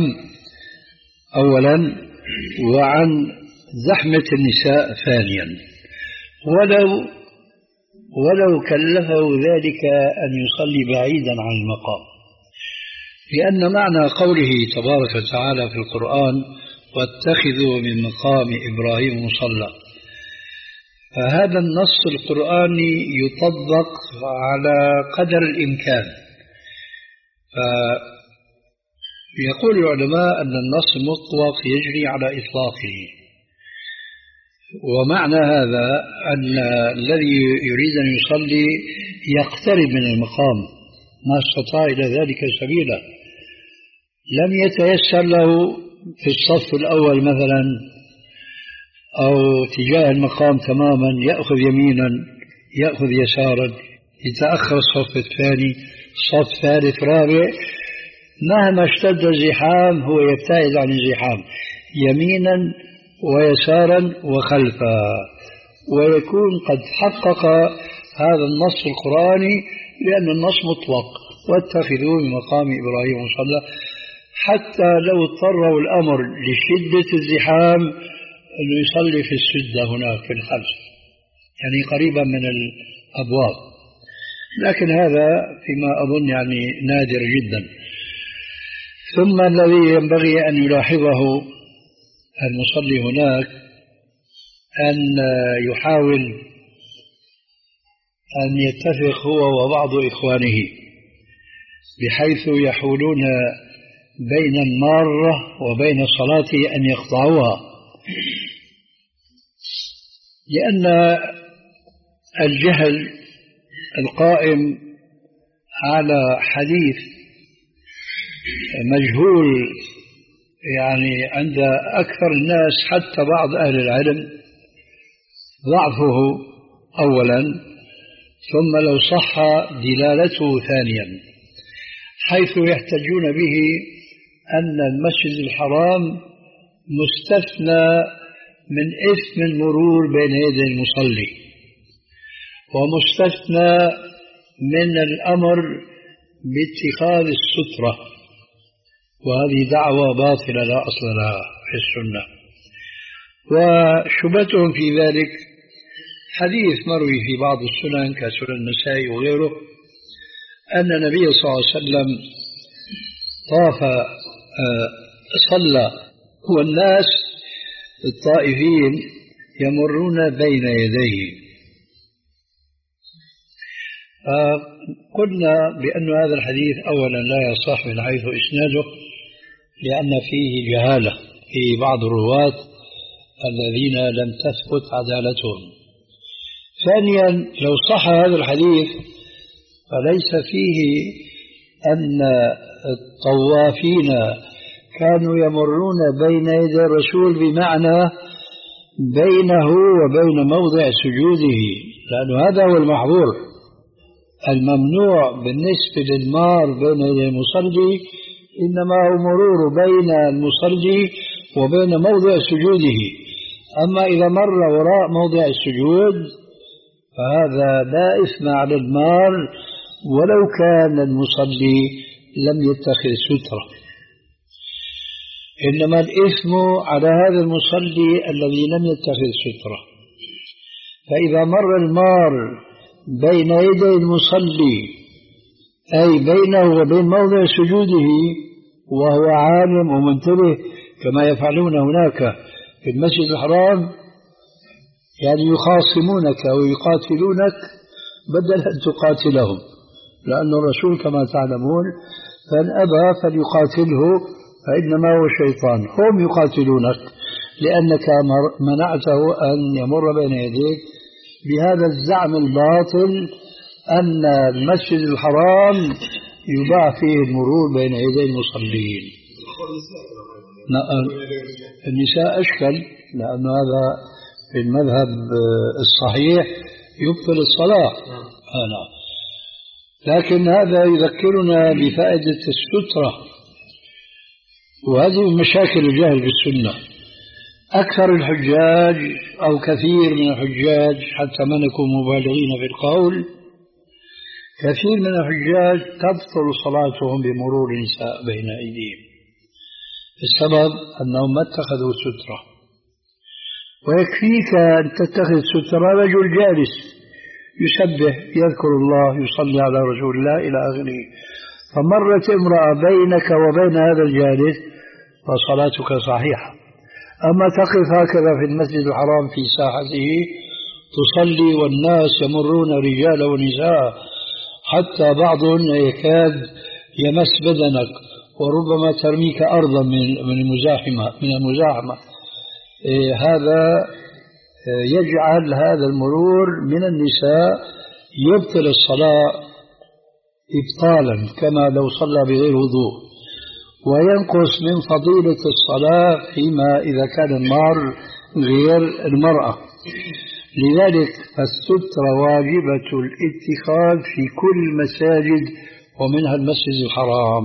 أولا وعن زحمة النساء ثانيا، ولو ولو كلفه ذلك أن يصلي بعيدا عن المقام، لأن معنى قوله تبارك وتعالى في القرآن واتخذوا من مقام إبراهيم مصلى، فهذا النص القرآني يطبق على قدر الإمكان. فيقول العلماء أن النص المطلق يجري على إطلاقه، ومعنى هذا أن الذي يريد أن يصلي يقترب من المقام ما استطاع إلى ذلك سبيلا، لم يتيسر له في الصف الأول مثلا أو تجاه المقام تماما يأخذ يمينا يأخذ يسارا، يتأخر الصف الثاني صف ثالث رابع، مهما اشتد الزحام هو يبتعد عن الزحام يمينا ويسارا وخلفا، ويكون قد حقق هذا النص القرآني، لأن النص مطلق واتخذوا من مقام إبراهيم مصلى، حتى لو اضطروا الأمر لشدة الزحام أنه يصلي في السدة هناك في الخلف، يعني قريبا من الأبواب، لكن هذا فيما أظن يعني نادر جدا. ثم الذي ينبغي أن يلاحظه المصلي هناك أن يحاول أن يتفق هو وبعض إخوانه بحيث يحولون بين المارة وبين الصلاة أن يقطعوها، لأن الجهل القائم على حديث مجهول يعني عند أكثر الناس حتى بعض أهل العلم ضعفه أولا، ثم لو صح دلالته ثانيا، حيث يحتجون به أن المسجد الحرام مستثنى من إثم المرور بين يدي المصلي، ومستثنى من الأمر باتخاذ السترة، وهذه دعوة باطلة لا أصل لها في السنة. وشبهتهم في ذلك حديث مروي في بعض السنن كسنن النسائي وغيره أن النبي صلى الله عليه وسلم طاف صلى والناس الطائفين يمرون بين يديه، قلنا بأن هذا الحديث أولا لا يصح من حيث إسناده، لأن فيه جهالة في بعض الرواة الذين لم تثبت عدالتهم. ثانيا لو صح هذا الحديث فليس فيه أن الطوافين كانوا يمرون بين يدي الرسول بمعنى بينه وبين موضع سجوده، لأن هذا هو المحظور. الممنوع بالنسبة للمار بين يدي المصلي إنما هو مرور بين المصلي وبين موضع سجوده، أما إذا مر وراء موضع السجود فهذا لا إثم على المار ولو كان المصلي لم يتخذ سترة، إنما الإثم على هذا المصلي الذي لم يتخذ سترة. فإذا مر المار بين يدي المصلي أي بينه وبين موضع سجوده وهو عالم ومنتبه كما يفعلون هناك في المسجد الحرام، يعني يخاصمونك ويقاتلونك بدل أن تقاتلهم، لأن الرسول كما تعلمون فإن أبى فليقاتله فإنما هو شيطان. هم يقاتلونك لأنك منعته أن يمر بين يديك بهذا الزعم الباطل أن المسجد الحرام يباع فيه المرور بين يدي المصلين. النساء أشكل، لأن هذا في المذهب الصحيح يبطل الصلاة. آه لكن هذا يذكرنا بفائدة السترة، وهذه من مشاكل الجهل بالسنة. أكثر الحجاج أو كثير من الحجاج، حتى ما نكون مبالغين في القول، كثير من الحجاج تبطل صلاتهم بمرور النساء بين أيديهم. السبب أنهم ما اتخذوا سترة. ويكفيك أن تتخذ سترة رجل جالس يسبح يذكر الله يصلي على رسول الله إلى آخره، فمرت امرأة بينك وبين هذا الجالس فصلاتك صحيحة. أما تقف هكذا في المسجد الحرام في ساحته تصلي والناس يمرون رجال ونساء حتى بعضهم يكاد يمس بدنك وربما ترميك أرضا من المزاحمة من المزاحمة إيه هذا يجعل هذا المرور من النساء يبطل الصلاة إبطالا كما لو صلى بغير وضوء، وينقص من فضيلة الصلاة فيما إذا كان المار غير المرأة. لذلك السترة واجبة الاتخاذ في كل المساجد ومنها المسجد الحرام.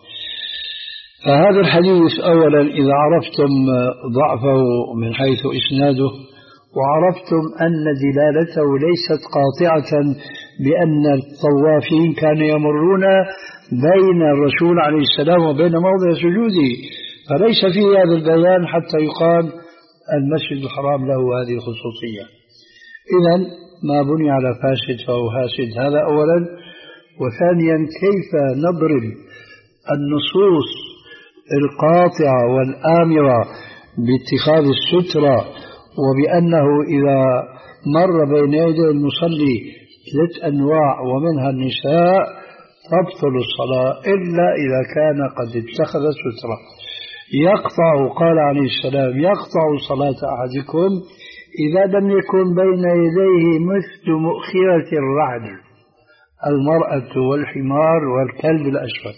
فهذا الحديث أولا إذا عرفتم ضعفه من حيث إسناده، وعرفتم أن دلالته ليست قاطعة بأن الطوافين كانوا يمرون بين الرسول عليه السلام وبين موضع سجوده، فليس فيه هذا البيان حتى يقال المسجد الحرام له هذه الخصوصية. إذن ما بني على فاسد فهو فاسد، هذا أولا. وثانيا كيف نضرب النصوص القاطعة والآمرة باتخاذ السترة وبأنه إذا مر بين يدي المصلي ثلاث أنواع ومنها النساء تبطل الصلاة إلا إذا كان قد اتخذ سترة. يقطع قال عليه السلام يقطع صلاة أحدكم إذا لم يكن بين يديه مثل مؤخرة الرعد، المرأة والحمار والكلب الأسود.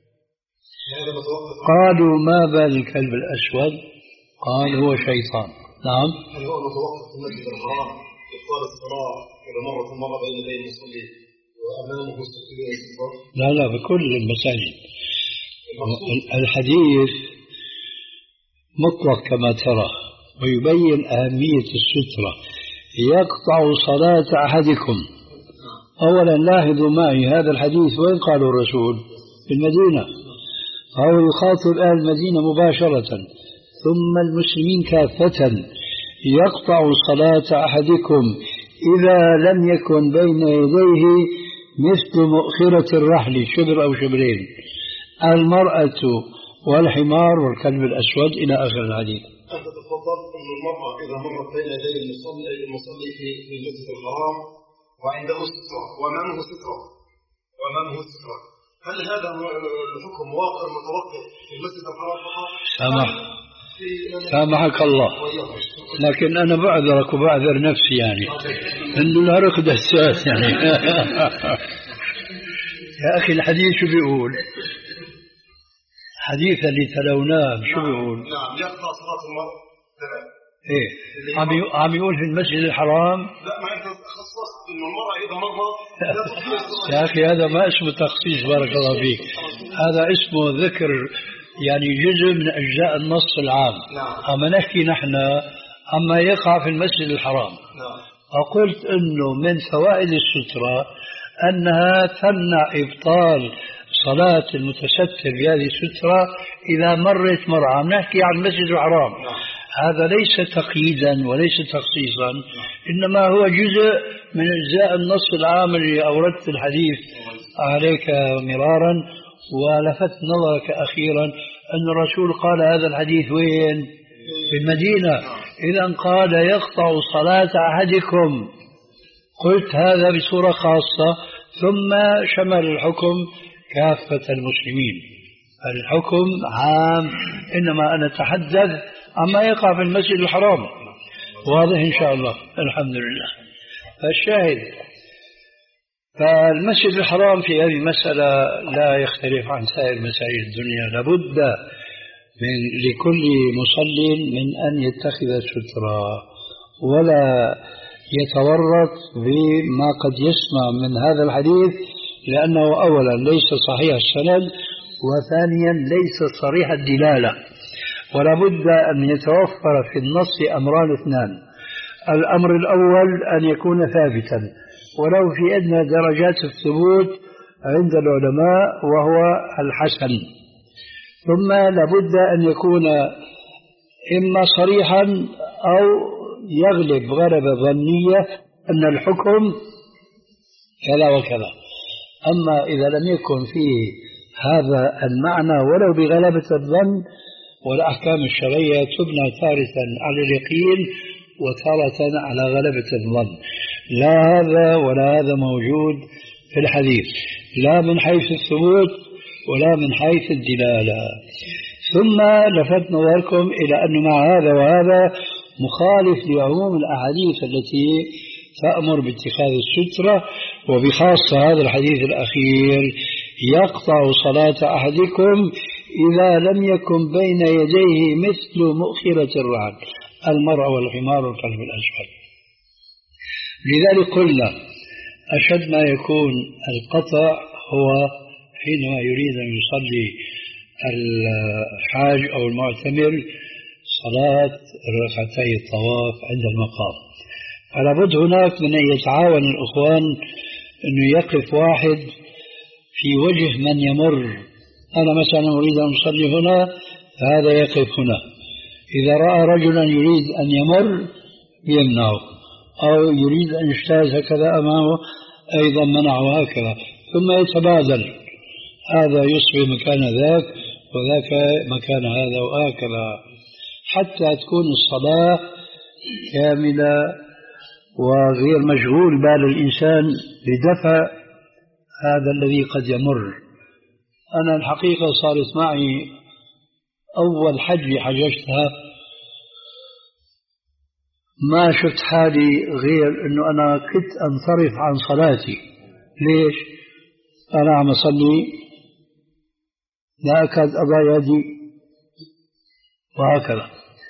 قالوا ما بال الكلب الأسود؟ قال هو شيطان. نعم. هل هو متوقف في المسجد الحرام إبطال الصلاة إذا مرت مرة بين يدي المصلي وأمامه مستقبل السترة؟ لا لا، بكل المساجد. الحديث مطلق كما ترى ويبين أهمية السترة. يقطع صلاة أحدكم. أولا لاحظوا معي هذا الحديث وين قاله الرسول؟ في المدينة، فهو يخاطب أهل المدينة مباشرة ثم المسلمين كافة. يقطع صلاة أحدكم إذا لم يكن بين يديه مثل مؤخرة الرحل شبر أو شبرين، المرأة والحمار والكلب الأسود إلى آخر الحديث. أنت تفضل أن المرأة إذا مرت بين يدي المصلي المصلي في المسجد الحرام وعنده سترة وأمامه سترة وأمامه سترة، هل هذا الحكم واقع متوقف في المسجد الحرام فقط؟ سامح سامحك الله، لكن أنا بعذرك وبعذر نفسي يعني إنه الهرق دساس يعني. يا أخي الحديث شو بيقول؟ حديث اللي تلوناه شو بيقول؟ نعم يقطع صلاة المرأة. إيه عم عم يقول في المسجد الحرام. لا ما أنت خصصت إنه المرأة إذا مرت. يا أخي هذا ما اسمه تخصيص بارك الله فيك، هذا اسمه ذكر يعني جزء من أجزاء النص العام. نعم. أما نحكي نحن أما يقع في المسجد الحرام. نعم. فقلت إنه من فوائد السترة أنها تمنع إبطال صلاة المتستر بهذه السترة إذا مرت مرة. عم نحكي عن المسجد الحرام، هذا ليس تقييدا وليس تخصيصا، إنما هو جزء من أجزاء النص العام اللي أوردت الحديث عليك مرارا. ولفت نظرك أخيرا أن الرسول قال هذا الحديث وين؟ في المدينة. إذا قال يقطع صلاة أحدكم، قلت هذا بصورة خاصة، ثم شمل الحكم كافة المسلمين. الحكم عام، إنما أنا أتحدث عما يقع في المسجد الحرام. واضح إن شاء الله؟ الحمد لله. فالشاهد، فالمسجد الحرام في هذه المسألة لا يختلف عن سائر مسائل الدنيا. لابد من لكل مصل من أن يتخذ سترة ولا يتورط بما قد يسمع من هذا الحديث، لأنه أولا ليس صحيح السند، وثانيا ليس صريح الدلالة. ولا بد أن يتوفر في النص أمران اثنان. الأمر الأول أن يكون ثابتا ولو في أدنى درجات الثبوت عند العلماء، وهو الحسن. ثم لابد أن يكون إما صريحا أو يغلب غلبة ظنية أن الحكم كذا وكذا. أما إذا لم يكن فيه هذا المعنى ولو بغلبة الظن، والأحكام الشرعية تبنى تارة على اليقين وتارة على غلبة الظن. لا هذا ولا هذا موجود في الحديث، لا من حيث الثبوت ولا من حيث الدلالة. ثم لفت نظركم إلى أن مع هذا وهذا مخالف لعموم الأحاديث التي تأمر باتخاذ السترة، وبخاصة هذا الحديث الأخير: يقطع صلاة أحدكم إذا لم يكن بين يديه مثل مؤخرة الرعد، المرء والحمار والكلب الأسود. لذلك قلنا أشد ما يكون القطع هو حينما يريد أن يصلي الحاج أو المعتمر صلاة ركعتي الطواف عند المقام. فلا بد هناك من أن يتعاون الأخوان أنه يقف واحد في وجه من يمر. أنا مثلا أريد أن أصلي هنا، فهذا يقف هنا. إذا رأى رجلا يريد أن يمر يمنعه، أو يريد أن يجتاز هكذا أمامه أيضا منعه هكذا، ثم يتبادل، هذا يصبح مكان ذاك وذاك مكان هذا وهكذا، حتى تكون الصلاة كاملة وغير مشغول بال الإنسان بدفع هذا الذي قد يمر. أنا الحقيقة صارت معي أول حج حججتها، ما شفت حالي غير أنه أنا كنت أنصرف عن صلاتي. ليش؟ أنا عم أصلي لا أكاد أضع يدي وهكذا.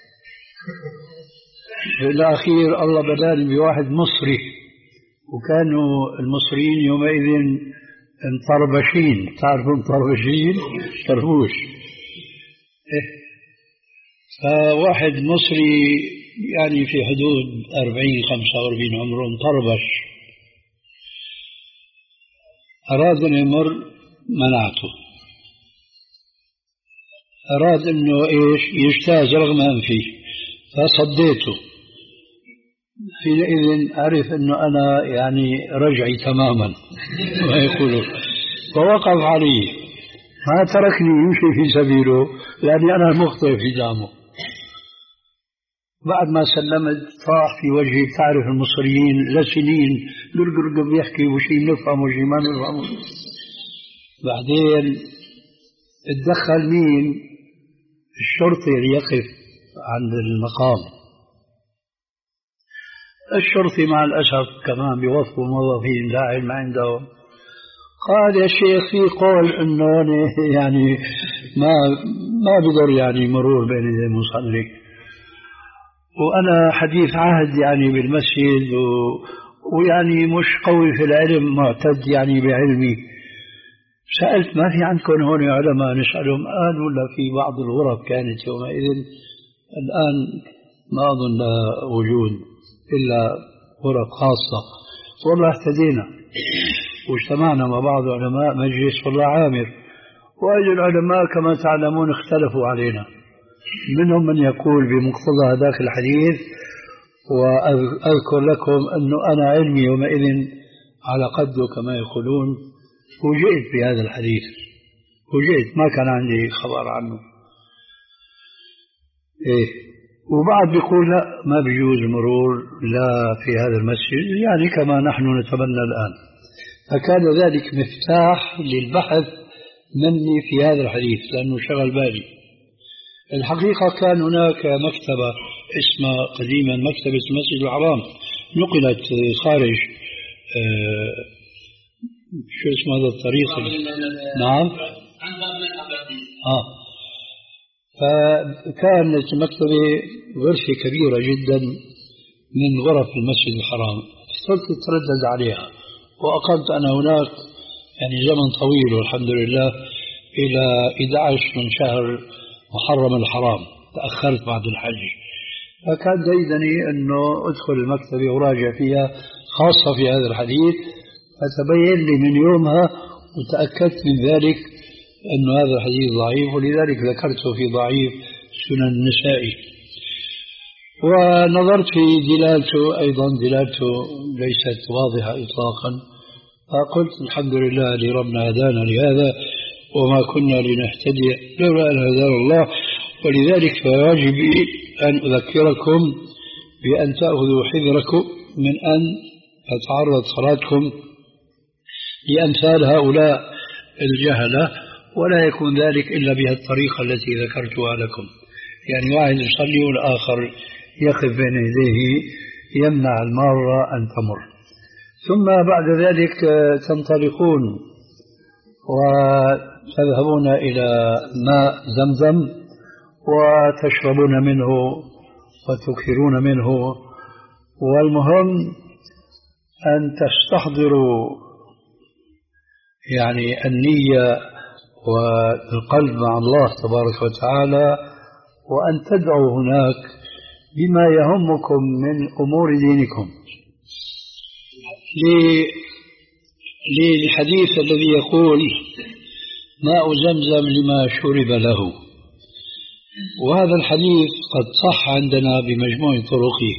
في الأخير الله بداني بواحد مصري، وكانوا المصريين يومئذ مطربشين، تعرفوا مطربشين؟ طربوش. إيه. فواحد مصري يعني في حدود أربعين خمسة وأربعين عمره مطربش، أراد أن يمر منعته، أراد أنه إيش يجتاز رغم أنفي فصديته. حينئذ أعرف أنه أنا يعني رجعي تماما ما يقولوا، فوقف علي، ما تركني يمشي في سبيله لأني أنا المخطئ في جامه. بعد ما سلمت طاح في وجهي، تعرف المصريين لسنين قرقر بيحكي وشي نفهم وشي ما نفهم. بعدين اتدخل مين؟ الشرطي اللي يقف عند المقام. الشرطي مع الأسف كمان بيوظفوا موظفين لا علم عندهم. قال يا شيخ في قول انه يعني ما ما بضر يعني مرور بين يدي المصلي، وانا حديث عهد يعني بالمسجد و... ويعني مش قوي في العلم، معتد يعني بعلمي. سألت ما في عندكم هون علماء نسألهم؟ قال ولا في بعض الغرف كانت يومئذ، الآن ما أظن وجود إلا غرف خاصة. والله اهتدينا واجتمعنا مع بعض علماء مجلس والله عامر، وأجل العلماء كما تعلمون اختلفوا علينا، منهم من يقول بمقتضى هذاك الحديث، وأذكر لكم أنه أنا علمي يومئذ على قده كما يقولون، فوجئت بهذا الحديث، فوجئت ما كان عندي خبر عنه. إيه. وبعد بيقول لا ما بيجوز المرور لا في هذا المسجد، يعني كما نحن نتمنى الآن. فكان ذلك مفتاح للبحث مني في هذا الحديث لأنه شغل بالي. الحقيقة كان هناك مكتبة اسمها قديما مكتبة المسجد الحرام، نقلت خارج آه شو اسمه هذا الطريق؟ نعم. آه. فكانت المكتبة غرفة كبيرة جدا من غرف المسجد الحرام، صرت أتردد عليها وأقمت أنا هناك يعني زمن طويل والحمد لله إلى أحد عشر من شهر محرم الحرام، تأخرت بعد الحج. فكان جيدني أنه أدخل المكتبة وراجع فيها خاصة في هذا الحديث، فتبين لي من يومها وتأكدت من ذلك أن هذا الحديث ضعيف، ولذلك ذكرته في ضعيف سنن النسائي. ونظرت في دلالته أيضا، دلالته ليست واضحة إطلاقا، فقلت الحمد لله لربنا هدانا لهذا وما كنا لنهتدي لولا أن هدانا الله. ولذلك فواجبي أن أذكركم بأن تأخذوا حذركم من أن تتعرض صلاتكم لأمثال هؤلاء الجهلة، ولا يكون ذلك إلا بهذه الطريقة التي ذكرتها لكم. يعني واحد يصلي والآخر يقف بين يديه يمنع المارة أن تمر، ثم بعد ذلك تنطلقون وتذهبون إلى ماء زمزم وتشربون منه وتكثرون منه. والمهم أن تستحضروا يعني النية والقلب مع الله تبارك وتعالى، وأن تدعوا هناك بما يهمكم من أمور دينكم. للحديث الذي يقول ماء زمزم لما شرب له، وهذا الحديث قد صح عندنا بمجموع طرقه،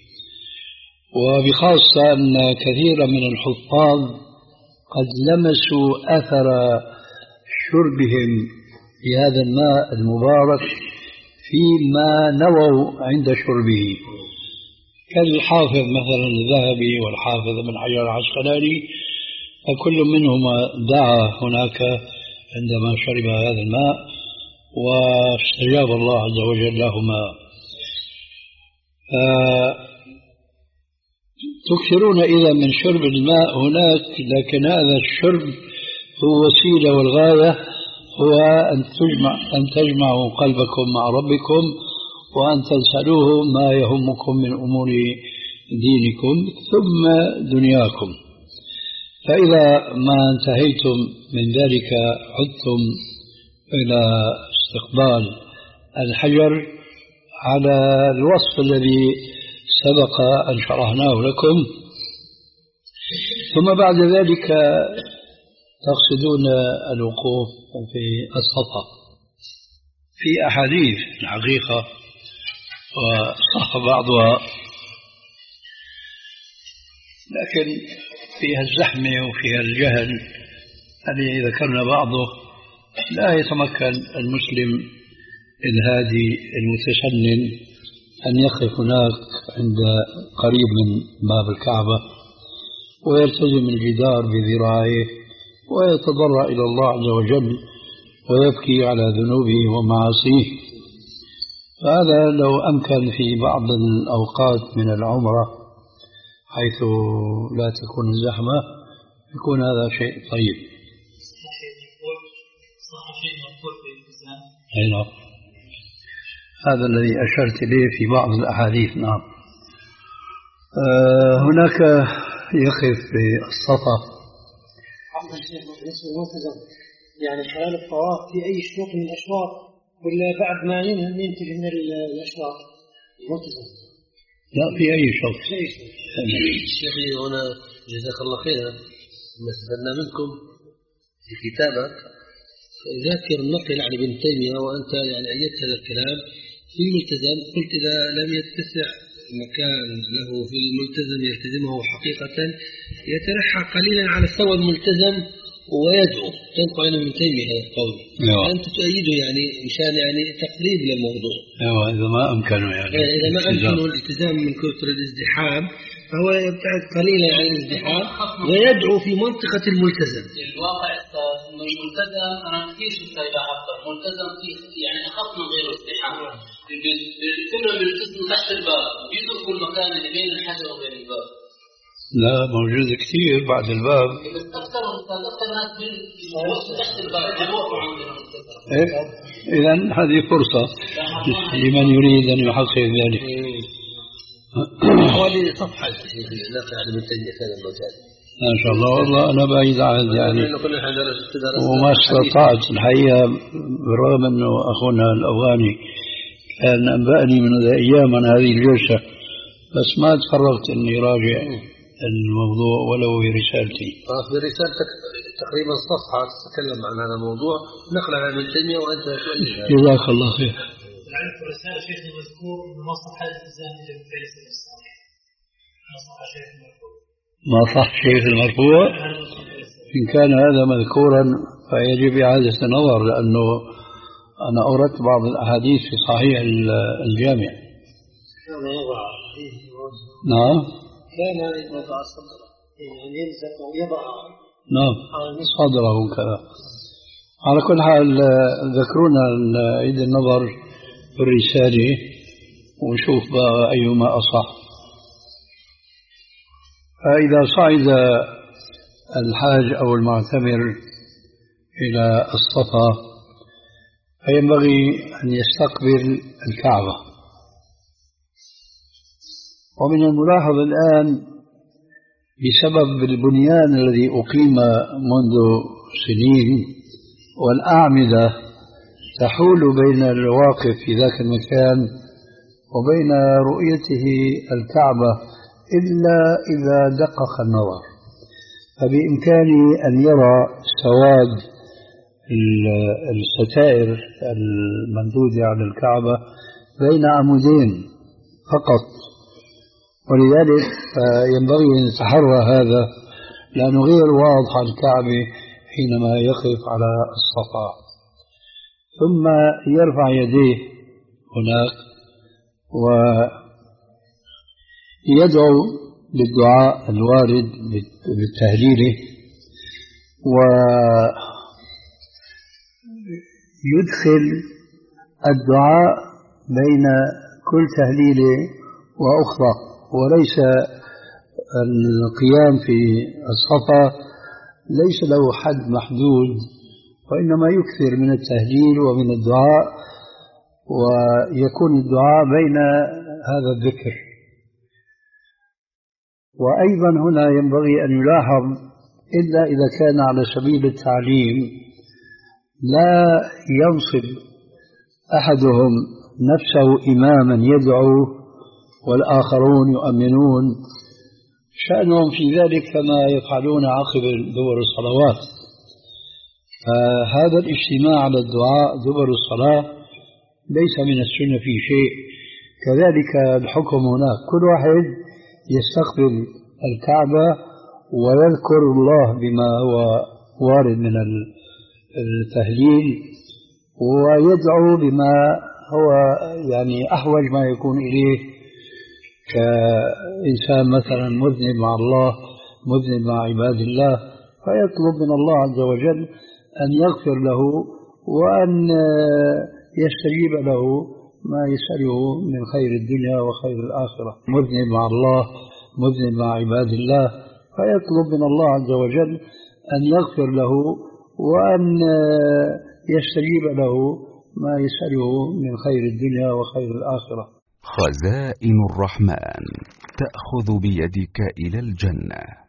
وبخاصة أن كثيرا من الحفاظ قد لمسوا أثر شربهم لهذا الماء المبارك فيما نووا عند شربه، كالحافظ مثلا الذهبي والحافظ ابن حجر العسقلاني، فكل منهما دعا هناك عندما شرب هذا الماء واستجاب الله عز وجل لهما. تكثرون إذا من شرب الماء هناك، لكن هذا الشرب هو وسيلة، والغاية هو أن تجمع أن تجمعوا قلبكم مع ربكم وأن تسألوه ما يهمكم من أمور دينكم ثم دنياكم. فإذا ما انتهيتم من ذلك عدتم إلى استقبال الحجر على الوصف الذي سبق أن شرحناه لكم. ثم بعد ذلك تقصدون الوقوف في الصفا. في أحاديث الحقيقة وصح بعضها، لكن فيها الزحمة وفيها الجهل الذي ذكرنا بعضه، لا يتمكن المسلم الهادي المتسنن أن يقف هناك عند قريب من باب الكعبة ويلتزم الجدار بذراعيه ويتضرع إلى الله عز وجل ويبكي على ذنوبه ومعاصيه. فهذا لو أمكن في بعض الأوقات من العمرة حيث لا تكون الزحمة يكون هذا شيء طيب. أي نعم، هذا الذي أشرت إليه في بعض الأحاديث. نعم. آه هناك يقف في الصفا. عفوا شيخ، بالنسبة للملتزم يعني خلال الطواف في أي شوط من الأشواط ولا بعد ما ينتهي من الأشواط الملتزم؟ لا، في أي شوط. شيخي هنا جزاك الله خيرا، ما استفدنا منكم في كتابك ذاكر نقل عن ابن تيمية وأنت يعني أيدت هذا الكلام في الملتزم، قلت إذا لم يتسع مكان له في الملتزم يلتزمه حقيقة يترحى قليلا على الثوى الملتزم ويدعو. تنقل عن ابن تيمية هذا القول، أنت تؤيده يعني مشان يعني تقريب للموضوع. أيوة إذا ما أمكنه يعني إذا ما أمكنه الالتزام من كثر الازدحام فهو يبتعد قليلا عن الازدحام ويدعو في منطقة الملتزم. الواقع إنه الملتزم أنا كثير شفتها إذا حتى الملتزم فيه يعني أخف من غير ازدحام، كلهم بيلتزموا تحت الباب بيدركوا المكان اللي بين الحجر وبين الباب. لا موجود كثير بعد الباب. بس أكثر أكثر ناس بيوقفوا تحت الباب بيوقفوا عند الملتزم. إيه إذن هذه فرصة لمن يريد أن يحقق ذلك. حوالي صفحة نقل عن ابن تيمية هذا الموجود. ما شاء الله. والله أنا بعيد عن يعني وما استطعت الحقيقة بالرغم أنه أخونا الأفغاني كان أنبأني من الأيام عن هذه الجلسة، بس ما تفرغت أني راجع الموضوع ولو في رسالتي. في رسالتك تقريبا صفحة تتكلم عن هذا الموضوع نقلا عن ابن تيمية وأنت جزاك الله خير. العلم في الرسالة شيخ المذكور ما صح الالتزام بالفعل الصالح، ما صح شيخ المرفوع. ما صح شيخ المرفوع. إن كان هذا مذكورا فيجب إعادة النظر، لأنه أنا أردت بعض الأحاديث في صحيح الجامع. نعم. كان يضع صدره يعني يلزق ويضع نعم صدره كذا. على كل حال ذكرونا نعيد النظر في الرسالة ونشوف بقى أيهما أصح. فإذا صعد الحاج أو المعتمر إلى الصفا فينبغي أن يستقبل الكعبة. ومن الملاحظ الآن بسبب البنيان الذي أقيم منذ سنين والأعمدة تحول بين الواقف في ذاك المكان وبين رؤيته الكعبة إلا إذا دقق النظر، فبإمكانه أن يرى سواد الستائر الممدودة على الكعبة بين عمودين فقط. ولذلك ينبغي أن يتحرى هذا لأنه غير واضح الكعبة حينما يقف على الصفا. ثم يرفع يديه هناك ويدعو بالدعاء الوارد بالتهليل، ويدخل الدعاء بين كل تهليلة وأخرى، وليس القيام في الصفا ليس له حد محدود، وإنما يكثر من التهليل ومن الدعاء، ويكون الدعاء بين هذا الذكر. وأيضا هنا ينبغي أن يلاحظ إلا إذا كان على سبيل التعليم لا ينصب أحدهم نفسه إماما يدعو والآخرون يؤمنون، شأنهم في ذلك كما يفعلون عقب دبر الصلوات. فهذا الاجتماع على الدعاء دبر الصلاة ليس من السنة في شيء. كذلك الحكم هناك، كل واحد يستقبل الكعبة ويذكر الله بما هو وارد من التهليل، ويدعو بما هو يعني أحوج ما يكون إليه، كإنسان مثلا مذنب مع الله مذنب مع عباد الله، فيطلب من الله عز وجل أن يغفر له وأن يستجيب له ما يسأله من خير الدنيا وخير الآخرة. مذنب مع الله مذنب مع عباد الله، فيطلب من الله عز وجل أن يغفر له وأن يستجيب له ما يسأله من خير الدنيا وخير الآخرة. خزائن الرحمن تأخذ بيدك إلى الجنة.